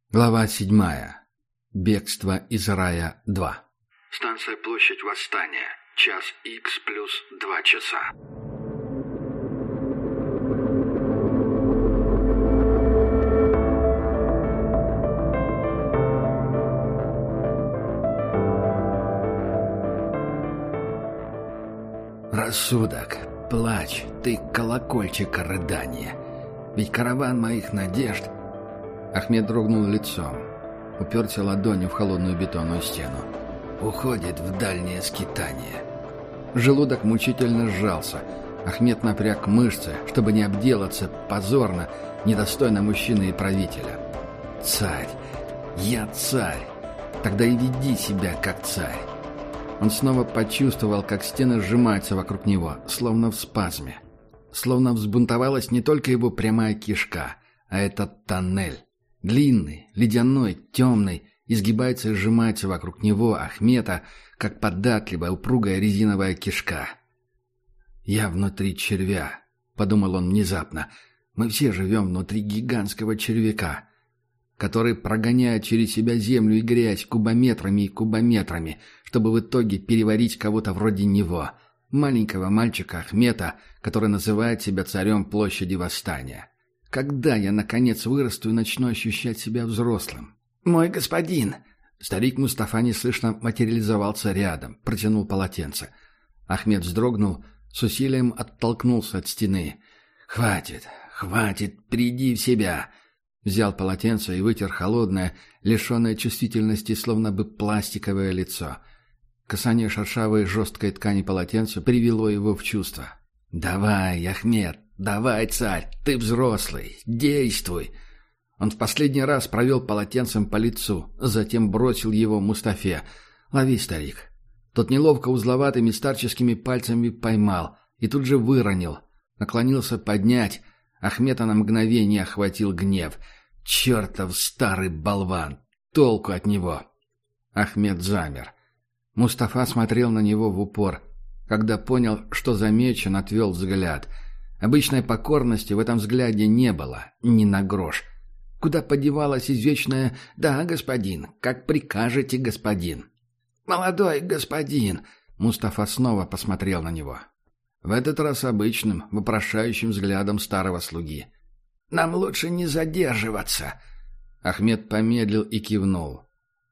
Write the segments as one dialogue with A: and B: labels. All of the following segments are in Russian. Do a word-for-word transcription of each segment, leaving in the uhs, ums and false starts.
A: Глава седьмая. Бегство из рая два.
B: Станция Площадь Восстания. Час Х плюс два часа.
A: Рассудок, плачь, ты колокольчик рыдания. Ведь караван моих надежд... Ахмед дрогнул лицом, уперся ладонью в холодную бетонную стену. Уходит в дальнее скитание. Желудок мучительно сжался. Ахмед напряг мышцы, чтобы не обделаться позорно, недостойно мужчины и правителя. Царь! Я царь! Тогда и веди себя как царь. Он снова почувствовал, как стены сжимаются вокруг него, словно в спазме. Словно взбунтовалась не только его прямая кишка, а этот тоннель. Длинный, ледяной, темный, изгибается и сжимается вокруг него, Ахмета, как податливая, упругая резиновая кишка. «Я внутри червя», — подумал он внезапно. «Мы все живем внутри гигантского червяка, который прогоняет через себя землю и грязь кубометрами и кубометрами, чтобы в итоге переварить кого-то вроде него, маленького мальчика Ахмета, который называет себя царем площади Восстания. Когда я, наконец, вырасту и начну ощущать себя взрослым?» «Мой господин!» Старик Мустафа неслышно материализовался рядом, протянул полотенце. Ахмед вздрогнул, с усилием оттолкнулся от стены. «Хватит, хватит, приди в себя!» Взял полотенце и вытер холодное, лишенное чувствительности, словно бы пластиковое лицо. Касание шершавой жесткой ткани полотенца привело его в чувство. «Давай, Ахмед, давай, царь, ты взрослый, действуй!» Он в последний раз провел полотенцем по лицу, затем бросил его Мустафе. «Лови, старик». Тот неловко узловатыми старческими пальцами поймал и тут же выронил. Наклонился поднять. Ахмета на мгновение охватил гнев. «Чертов старый болван! Толку от него!» Ахмед замер. Мустафа смотрел на него в упор. Когда понял, что замечен, отвел взгляд. Обычной покорности в этом взгляде не было, ни на грош. Куда подевалась извечная «Да, господин, как прикажете, господин». «Молодой господин!» Мустафа снова посмотрел на него. В этот раз обычным, вопрошающим взглядом старого слуги. «Нам лучше не задерживаться!» Ахмед помедлил и кивнул.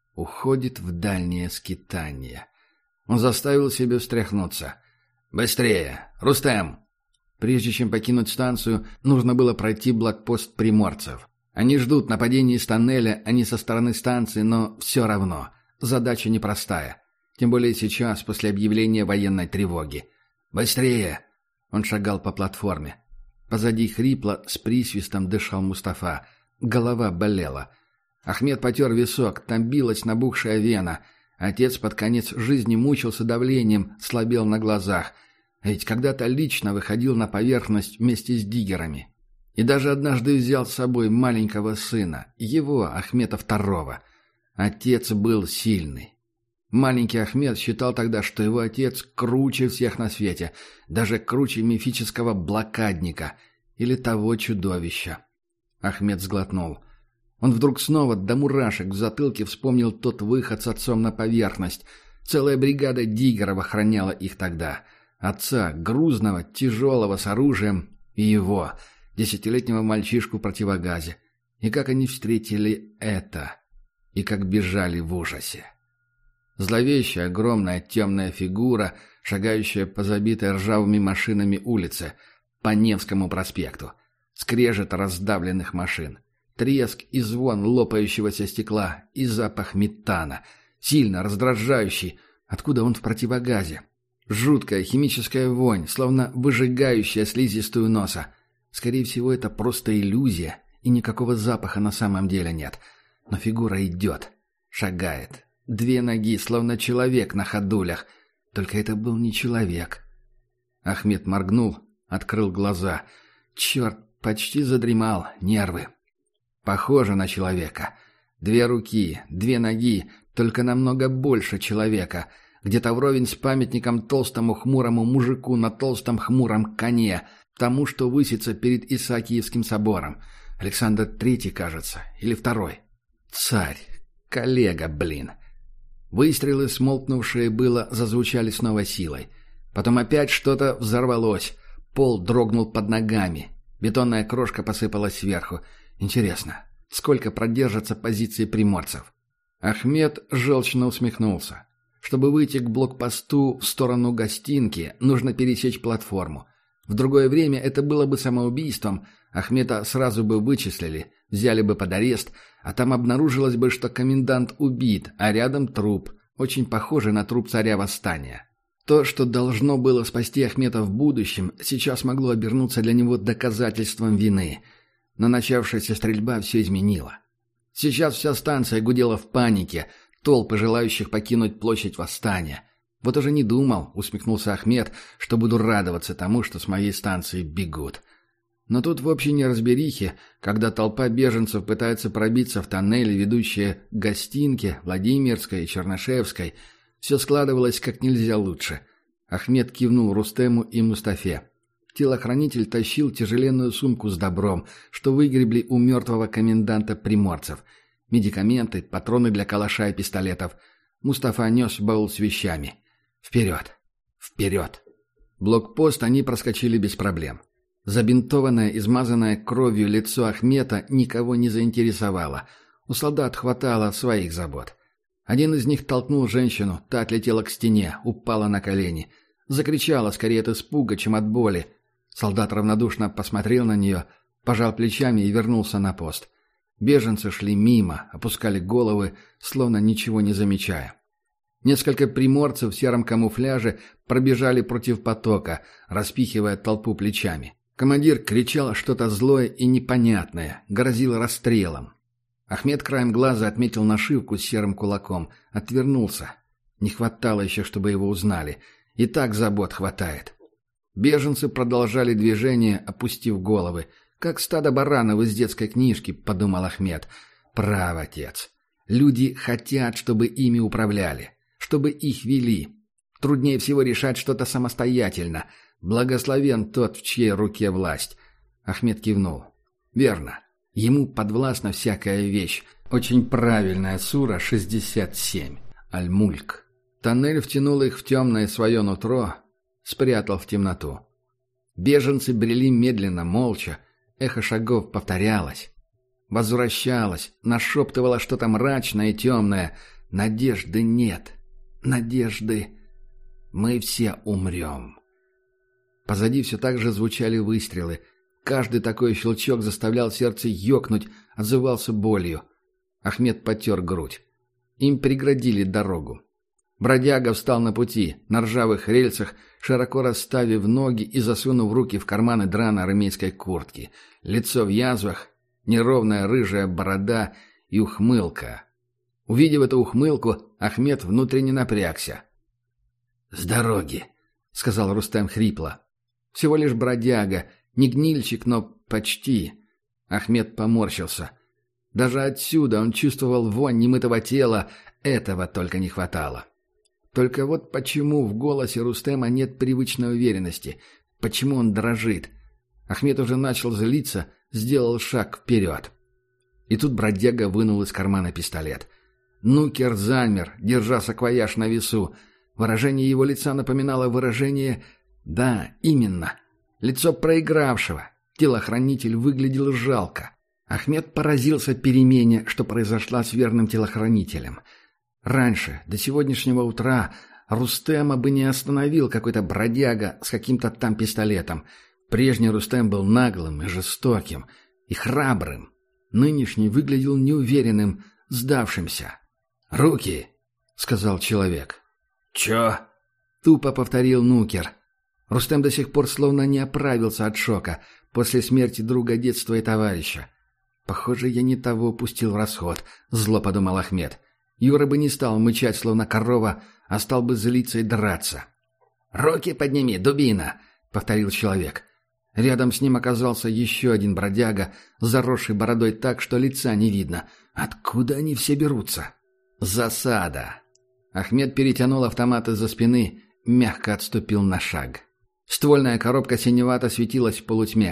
A: Уходит в дальнее скитание. Он заставил себя встряхнуться. «Быстрее! Рустем!» Прежде чем покинуть станцию, нужно было пройти блокпост приморцев. Они ждут нападения из тоннеля, а не со стороны станции, но все равно. Задача непростая. Тем более сейчас, после объявления военной тревоги. «Быстрее!» Он шагал по платформе. Позади хрипло, с присвистом дышал Мустафа. Голова болела. Ахмед потер висок, там билась набухшая вена. Отец под конец жизни мучился давлением, слабел на глазах. А ведь когда-то лично выходил на поверхность вместе с диггерами. И даже однажды взял с собой маленького сына, его, Ахмета второго. Отец был сильный. Маленький Ахмед считал тогда, что его отец круче всех на свете, даже круче мифического блокадника или того чудовища. Ахмед сглотнул. Он вдруг снова до мурашек в затылке вспомнил тот выход с отцом на поверхность. Целая бригада диггеров охраняла их тогда. Отца, грузного, тяжелого, с оружием, и его, десятилетнего мальчишку в противогазе. И как они встретили это, и как бежали в ужасе. Зловещая, огромная, темная фигура, шагающая по забитой ржавыми машинами улице, по Невскому проспекту. Скрежет раздавленных машин. Треск и звон лопающегося стекла и запах метана. Сильно раздражающий. Откуда он в противогазе? Жуткая химическая вонь, словно выжигающая слизистую носа. Скорее всего, это просто иллюзия, и никакого запаха на самом деле нет. Но фигура идет, шагает. Две ноги, словно человек на ходулях. Только это был не человек. Ахмед моргнул, открыл глаза. Черт, почти задремал, нервы. Похоже на человека. Две руки, две ноги, только намного больше человека. Где-то вровень с памятником толстому хмурому мужику на толстом хмуром коне, тому, что высится перед Исаакиевским собором. Александр Третий, кажется, или Второй. Царь. Коллега, блин. Выстрелы, смолкнувшие было, зазвучали с новой силой. Потом опять что-то взорвалось. Пол дрогнул под ногами. Бетонная крошка посыпалась сверху. Интересно, сколько продержатся позиции приморцев? Ахмед желчно усмехнулся. Чтобы выйти к блокпосту в сторону гостинки, нужно пересечь платформу. В другое время это было бы самоубийством. Ахмеда сразу бы вычислили, взяли бы под арест, а там обнаружилось бы, что комендант убит, а рядом труп, очень похожий на труп царя восстания. То, что должно было спасти Ахмеда в будущем, сейчас могло обернуться для него доказательством вины. Но начавшаяся стрельба все изменила. Сейчас вся станция гудела в панике, толпы желающих покинуть площадь восстания. «Вот уже не думал», — усмехнулся Ахмед, — «что буду радоваться тому, что с моей станции бегут». Но тут в общей неразберихе, когда толпа беженцев пытается пробиться в тоннели, ведущие к гостинке, Владимирской и Чернышевской, все складывалось как нельзя лучше. Ахмед кивнул Рустему и Мустафе. Телохранитель тащил тяжеленную сумку с добром, что выгребли у мертвого коменданта приморцев. Медикаменты, патроны для калаша и пистолетов. Мустафа нес баул с вещами. Вперед! Вперед! Блокпост они проскочили без проблем. Забинтованное, измазанное кровью лицо Ахмета никого не заинтересовало. У солдат хватало своих забот. Один из них толкнул женщину, та отлетела к стене, упала на колени. Закричала скорее от испуга, чем от боли. Солдат равнодушно посмотрел на нее, пожал плечами и вернулся на пост. Беженцы шли мимо, опускали головы, словно ничего не замечая. Несколько приморцев в сером камуфляже пробежали против потока, распихивая толпу плечами. Командир кричал что-то злое и непонятное, грозил расстрелом. Ахмед краем глаза отметил нашивку с серым кулаком, отвернулся. Не хватало еще, чтобы его узнали. И так забот хватает. Беженцы продолжали движение, опустив головы. «Как стадо баранов из детской книжки», — подумал Ахмед. «Прав, отец. Люди хотят, чтобы ими управляли, чтобы их вели. Труднее всего решать что-то самостоятельно. Благословен тот, в чьей руке власть». Ахмед кивнул. «Верно. Ему подвластна всякая вещь. Очень правильная сура шестьдесят семь. Аль-Мульк». Тоннель втянул их в темное свое нутро, спрятал в темноту. Беженцы брели медленно, молча. Эхо шагов повторялось. Возвращалось, нашептывало что-то мрачное и темное. Надежды нет. Надежды. Мы все умрем. Позади все так же звучали выстрелы. Каждый такой щелчок заставлял сердце ёкнуть, отзывался болью. Ахмед потер грудь. Им преградили дорогу. Бродяга встал на пути, на ржавых рельсах, широко расставив ноги и засунув руки в карманы драной армейской куртки. Лицо в язвах, неровная рыжая борода и ухмылка. Увидев эту ухмылку, Ахмед внутренне напрягся. «С дороги», — сказал Рустем хрипло. «Всего лишь бродяга, не гнильщик, но почти». Ахмед поморщился. Даже отсюда он чувствовал вонь немытого тела, этого только не хватало. Только вот почему в голосе Рустема нет привычной уверенности? Почему он дрожит? Ахмед уже начал злиться, сделал шаг вперед. И тут бродяга вынул из кармана пистолет. Нукер замер, держа саквояж на весу. Выражение его лица напоминало выражение... Да, именно. Лицо проигравшего. Телохранитель выглядел жалко. Ахмед поразился перемене, что произошла с верным телохранителем. Раньше, до сегодняшнего утра, Рустема бы не остановил какой-то бродяга с каким-то там пистолетом. Прежний Рустем был наглым и жестоким, и храбрым. Нынешний выглядел неуверенным, сдавшимся. «Руки!» — сказал человек. «Чё?» — тупо повторил Нукер. Рустем до сих пор словно не оправился от шока после смерти друга детства и товарища. «Похоже, я не того пустил в расход», — зло подумал Ахмед. Юра бы не стал мычать, словно корова, а стал бы злиться и драться. «Руки подними, дубина!» — повторил человек. Рядом с ним оказался еще один бродяга, заросший бородой так, что лица не видно. Откуда они все берутся? «Засада!» Ахмед перетянул автомат из-за спины, мягко отступил на шаг. Ствольная коробка синевато светилась в полутьме.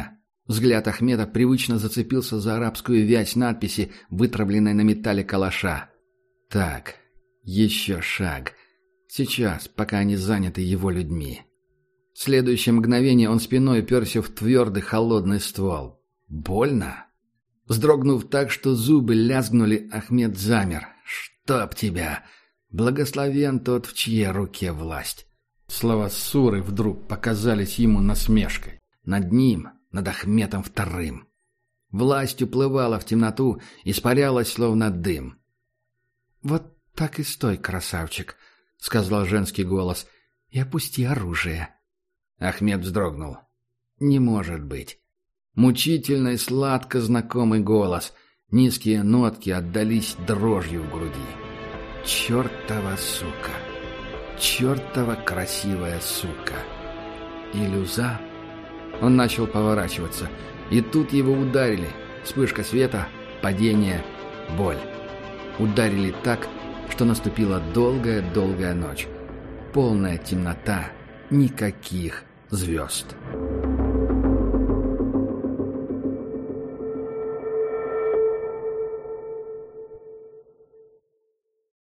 A: Взгляд Ахмеда привычно зацепился за арабскую вязь надписи, вытравленной на металле калаша. Так, еще шаг. Сейчас, пока они заняты его людьми. В следующее мгновение он спиной уперся в твердый холодный ствол. Больно? Вздрогнув так, что зубы лязгнули, Ахмед замер. «Чтоб тебя! Благословен тот, в чьей руке власть!» Слова Суры вдруг показались ему насмешкой. Над ним, над Ахметом Вторым. Власть уплывала в темноту, испарялась, словно дым. «Вот так и стой, красавчик», — сказал женский голос, — «и опусти оружие». Ахмед вздрогнул. «Не может быть». Мучительно и сладко знакомый голос. Низкие нотки отдались дрожью в груди. «Чертова сука! Чертова красивая сука!» «Илюза?» Он начал поворачиваться. И тут его ударили. Вспышка света, падение, боль. Ударили так, что наступила долгая-долгая ночь. Полная темнота, никаких звезд.